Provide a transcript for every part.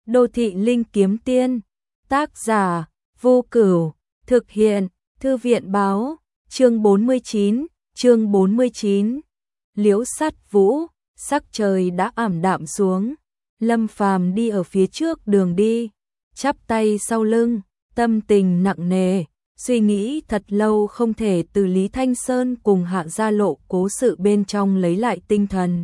Đô thị linh kiếm tiên, tác giả Vô Cửu, thực hiện Thư viện báo, chương 49. Liễu Sát Vũ, sắc trời đã ảm đạm xuống, Lâm Phàm đi ở phía trước đường đi, chắp tay sau lưng, tâm tình nặng nề, suy nghĩ thật lâu không thể từ Lý Thanh Sơn cùng Hạ Gia Lộ cố sự bên trong lấy lại tinh thần.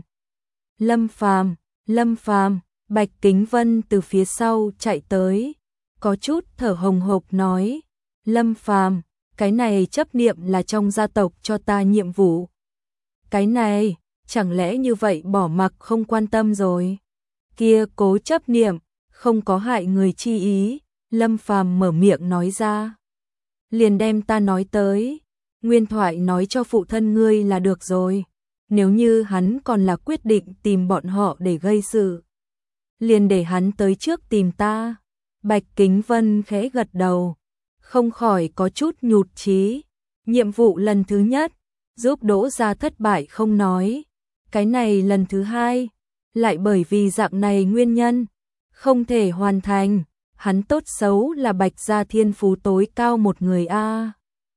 Lâm Phàm, Bạch Kính Vân từ phía sau chạy tới, có chút thở hồng hộc nói, Lâm Phàm, cái này chấp niệm là trong gia tộc cho ta nhiệm vụ. Cái này, chẳng lẽ như vậy bỏ mặc không quan tâm rồi? Kia cố chấp niệm, không có hại người chi ý, Lâm Phàm mở miệng nói ra. Liền đem ta nói tới, nguyên thoại nói cho phụ thân ngươi là được rồi. Nếu như hắn còn là quyết định tìm bọn họ để gây sự, liền để hắn tới trước tìm ta. Bạch Kính Vân khẽ gật đầu, không khỏi có chút nhụt chí. Nhiệm vụ lần thứ nhất, giúp Đỗ gia thất bại không nói. Cái này lần thứ hai, lại bởi vì dạng này nguyên nhân, không thể hoàn thành. Hắn tốt xấu là Bạch gia thiên phú tối cao một người a.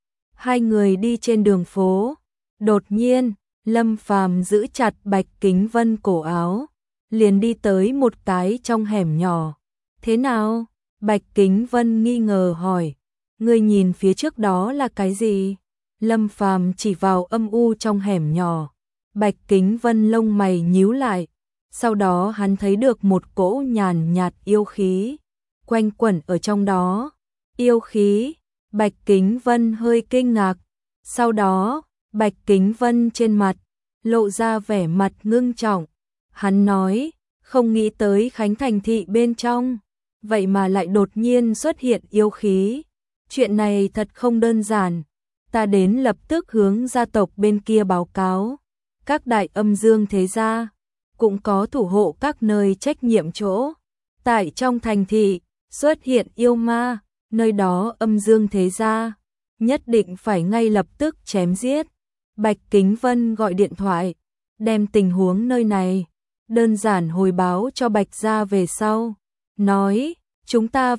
Hai người đi trên đường phố, đột nhiên, Lâm Phàm giữ chặt Bạch Kính Vân cổ áo, liền đi tới một cái trong hẻm nhỏ. Thế nào? Bạch Kính Vân nghi ngờ hỏi, ngươi nhìn phía trước đó là cái gì? Lâm Phàm chỉ vào âm u trong hẻm nhỏ. Bạch Kính Vân lông mày nhíu lại, sau đó hắn thấy được một cỗ nhàn nhạt yêu khí quanh quẩn ở trong đó. Yêu khí? Bạch Kính Vân hơi kinh ngạc, sau đó, Bạch Kính Vân trên mặt lộ ra vẻ mặt ngưng trọng. Hắn nói, không nghĩ tới Khánh Thành thị bên trong, vậy mà lại đột nhiên xuất hiện yêu khí. Chuyện này thật không đơn giản, ta đến lập tức hướng gia tộc bên kia báo cáo. Các đại âm dương thế gia cũng có thủ hộ các nơi trách nhiệm chỗ. Tại trong thành thị xuất hiện yêu ma, nơi đó âm dương thế gia nhất định phải ngay lập tức chém giết. Bạch Kính Vân gọi điện thoại, đem tình huống nơi này đơn giản hồi báo cho Bạch gia về sau, nói, chúng ta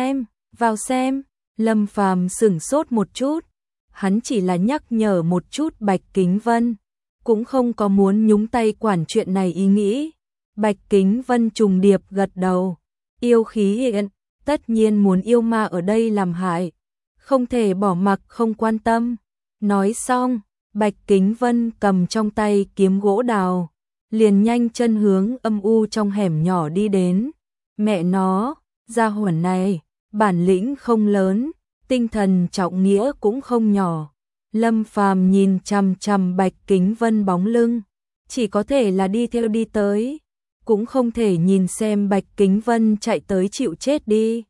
vào xem. Lâm Phàm sửng sốt một chút, hắn chỉ là nhắc nhở một chút Bạch Kính Vân, cũng không có muốn nhúng tay quản chuyện này ý nghĩ. Bạch Kính Vân trùng điệp gật đầu, yêu khí hiện, tất nhiên muốn yêu ma ở đây làm hại, không thể bỏ mặc không quan tâm. Nói xong, Bạch Kính Vân cầm trong tay kiếm gỗ đào, liền nhanh chân hướng âm u trong hẻm nhỏ đi đến. Mẹ nó, gia hỏa này, bản lĩnh không lớn, tinh thần trọng nghĩa cũng không nhỏ. Lâm Phàm nhìn chằm chằm Bạch Kính Vân bóng lưng, chỉ có thể là đi theo đi tới, cũng không thể nhìn xem Bạch Kính Vân chạy tới chịu chết đi.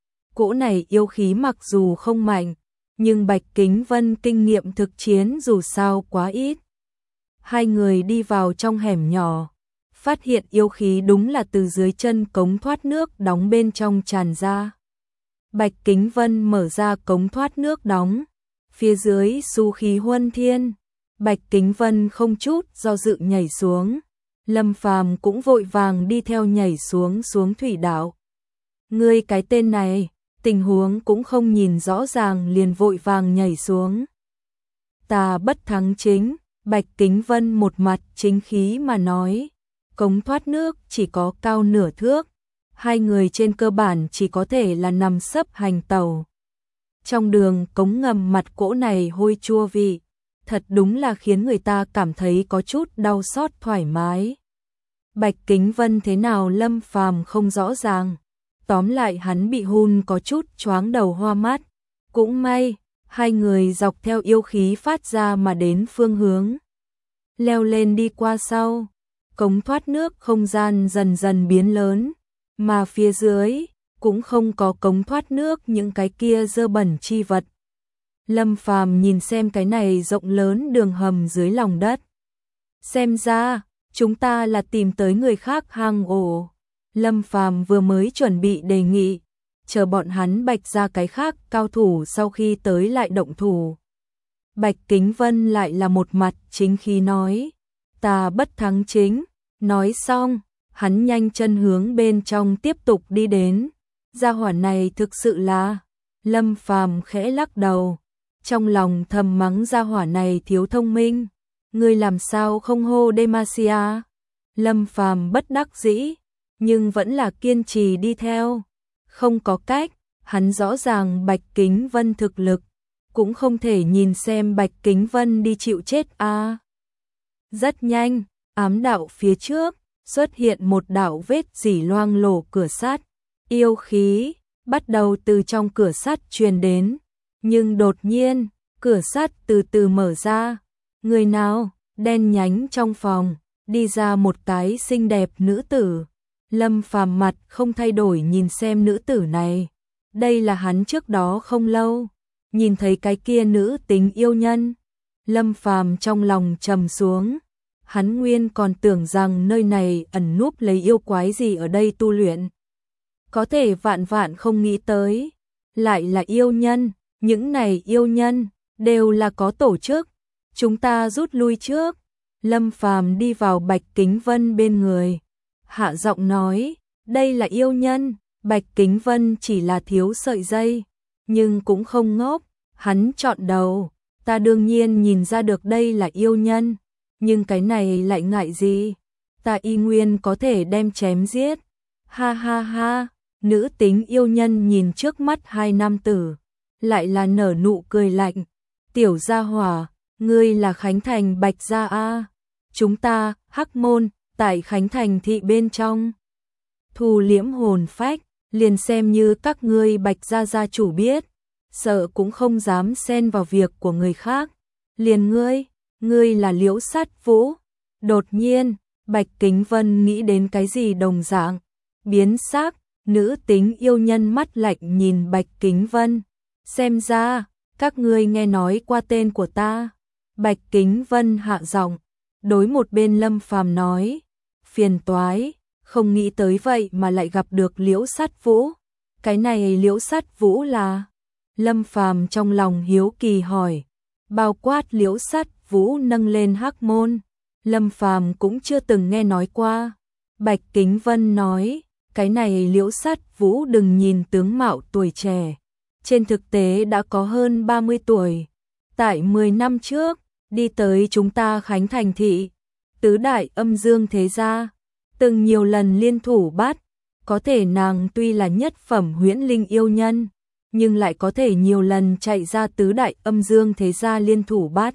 Cỗ này yêu khí mặc dù không mạnh, nhưng Bạch Kính Vân kinh nghiệm thực chiến dù sao quá ít. Hai người đi vào trong hẻm nhỏ, phát hiện yêu khí đúng là từ dưới chân cống thoát nước đóng bên trong tràn ra. Bạch Kính Vân mở ra cống thoát nước đóng, phía dưới xu khí huân thiên. Bạch Kính Vân không chút do dự nhảy xuống, Lâm Phàm cũng vội vàng đi theo nhảy xuống thủy đạo. Ngươi cái tên này, tình huống cũng không nhìn rõ ràng liền vội vàng nhảy xuống. Ta bất thắng chính, Bạch Kính Vân một mặt chính khí mà nói, cống thoát nước chỉ có cao nửa thước, hai người trên cơ bản chỉ có thể là nằm sấp hành tàu. Trong đường cống ngầm mặt cỗ này hôi chua vị, thật đúng là khiến người ta cảm thấy có chút đau xót thoải mái. Bạch Kính Vân thế nào Lâm Phàm không rõ ràng, tóm lại hắn bị hun có chút choáng đầu hoa mắt. Cũng may, hai người dọc theo yêu khí phát ra mà đến phương hướng leo lên đi qua sau, cống thoát nước không gian dần dần biến lớn, mà phía dưới cũng không có cống thoát nước những cái kia dơ bẩn chi vật. Lâm Phàm nhìn xem cái này rộng lớn đường hầm dưới lòng đất. Xem ra, chúng ta là tìm tới người khác hang ổ. Lâm Phàm vừa mới chuẩn bị đề nghị, chờ bọn hắn Bạch ra cái khác cao thủ sau khi tới lại động thủ. Bạch Kính Vân lại là một mặt chính khí nói, ta bất thắng chính. Nói xong, hắn nhanh chân hướng bên trong tiếp tục đi đến. Gia hỏa này thực sự là, Lâm Phàm khẽ lắc đầu, trong lòng thầm mắng gia hỏa này thiếu thông minh, ngươi làm sao không hô Demacia? Lâm Phàm bất đắc dĩ, nhưng vẫn là kiên trì đi theo, không có cách, hắn rõ ràng Bạch Kính Vân thực lực, cũng không thể nhìn xem Bạch Kính Vân đi chịu chết a. Rất nhanh, ám đạo phía trước xuất hiện một đạo vết rỉ loang lổ cửa sắt, yêu khí bắt đầu từ trong cửa sắt truyền đến, nhưng đột nhiên, cửa sắt từ từ mở ra, người nào? Đen nhánh trong phòng, đi ra một cái xinh đẹp nữ tử. Lâm Phàm mặt không thay đổi nhìn xem nữ tử này. Đây là hắn trước đó không lâu nhìn thấy cái kia nữ tính yêu nhân. Lâm Phàm trong lòng trầm xuống, hắn nguyên còn tưởng rằng nơi này ẩn núp lấy yêu quái gì ở đây tu luyện. Có thể vạn vạn không nghĩ tới, lại là yêu nhân, những này yêu nhân đều là có tổ chức. Chúng ta rút lui trước. Lâm Phàm đi vào Bạch Kính Vân bên người, hạ giọng nói, đây là yêu nhân. Bạch Kính Vân chỉ là thiếu sợi dây, nhưng cũng không ngốc, hắn chọn đầu, ta đương nhiên nhìn ra được đây là yêu nhân, nhưng cái này lại ngại gì, ta y nguyên có thể đem chém giết. Ha ha ha, nữ tính yêu nhân nhìn trước mắt hai nam tử, lại là nở nụ cười lạnh, tiểu gia hỏa, ngươi là Khánh Thành Bạch gia a? Chúng ta, Hắc Môn, tại Khánh Thành thị bên trong. Thu liễm hồn phách, liền xem như các ngươi Bạch gia gia chủ biết, sợ cũng không dám xen vào việc của người khác. Liền ngươi là Liễu Sát Vũ. Đột nhiên, Bạch Kính Vân nghĩ đến cái gì đồng dạng, biến sắc, nữ tính yêu nhân mắt lạnh nhìn Bạch Kính Vân, xem ra các ngươi nghe nói qua tên của ta. Bạch Kính Vân hạ giọng, đối một bên Lâm Phàm nói, phiền toái, không nghĩ tới vậy mà lại gặp được Liễu Sát Vũ. Cái này Liễu Sát Vũ là? Lâm Phàm trong lòng hiếu kỳ hỏi. Bao quát Liễu Sát Vũ nâng lên Hắc Môn, Lâm Phàm cũng chưa từng nghe nói qua. Bạch Kính Vân nói, cái này Liễu Sát Vũ đừng nhìn tướng mạo tuổi trẻ, trên thực tế đã có hơn 30 tuổi. Tại 10 năm trước, đi tới chúng ta Khánh Thành thị, tứ đại âm dương thế gia, từng nhiều lần liên thủ bắt, có thể nàng tuy là nhất phẩm huyễn linh yêu nhân, nhưng lại có thể nhiều lần chạy ra tứ đại âm dương thế gia liên thủ bắt.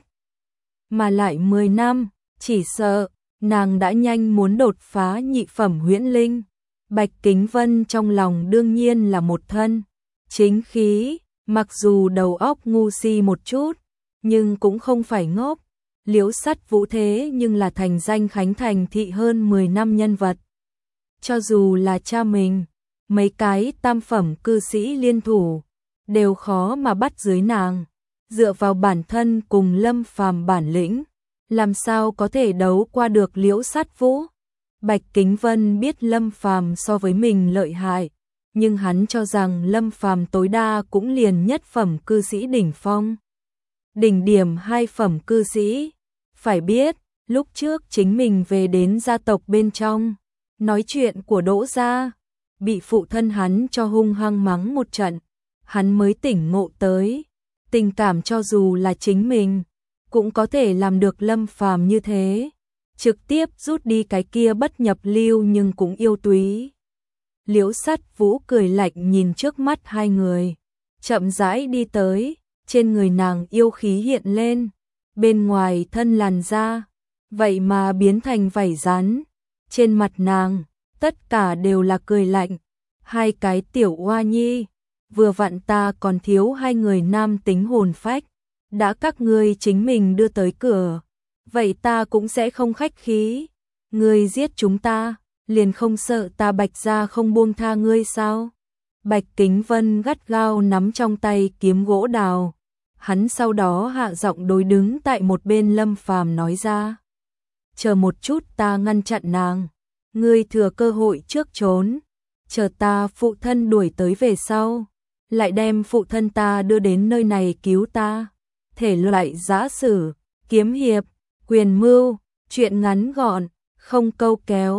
Mà lại 10 năm, chỉ sợ, nàng đã nhanh muốn đột phá nhị phẩm huyễn linh. Bạch Kính Vân trong lòng đương nhiên là một thân chính khí, mặc dù đầu óc ngu si một chút, nhưng cũng không phải ngốc. Liễu Sát Vũ thế nhưng là thành danh Khánh Thành thị hơn 10 năm nhân vật. Cho dù là cha mình, mấy cái tam phẩm cư sĩ liên thủ, đều khó mà bắt dưới nàng. Dựa vào bản thân cùng Lâm Phàm bản lĩnh, làm sao có thể đấu qua được Liễu Sát Vũ. Bạch Kính Vân biết Lâm Phàm so với mình lợi hại, nhưng hắn cho rằng Lâm Phàm tối đa cũng liền nhất phẩm cư sĩ đỉnh phong. Đỉnh điểm hai phẩm cư sĩ. Phải biết, lúc trước chính mình về đến gia tộc bên trong, nói chuyện của Đỗ gia, bị phụ thân hắn cho hung hăng mắng một trận, hắn mới tỉnh ngộ tới, tình cảm cho dù là chính mình, cũng có thể làm được Lâm Phàm như thế, trực tiếp rút đi cái kia bất nhập lưu nhưng cũng yêu túy. Liễu Sát Vũ cười lạnh nhìn trước mắt hai người, chậm rãi đi tới, trên người nàng yêu khí hiện lên, bên ngoài thân làn da, vậy mà biến thành vảy rắn, trên mặt nàng, tất cả đều là cười lạnh, hai cái tiểu oa nhi, vừa vặn ta còn thiếu hai người nam tính hồn phách, đã các ngươi chính mình đưa tới cửa, vậy ta cũng sẽ không khách khí, ngươi giết chúng ta, liền không sợ ta Bạch gia không buông tha ngươi sao? Bạch Kính Vân gắt gao nắm trong tay kiếm gỗ đào, hắn sau đó hạ giọng đối đứng tại một bên Lâm Phàm nói ra, chờ một chút ta ngăn chặn nàng, ngươi thừa cơ hội trước trốn, chờ ta phụ thân đuổi tới về sau, lại đem phụ thân ta đưa đến nơi này cứu ta. Thể loại giã sử, kiếm hiệp, quyền mưu, truyện ngắn gọn, không câu kéo,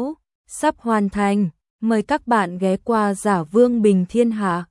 sắp hoàn thành, mời các bạn ghé qua Giả Vương Bình Thiên Hạ.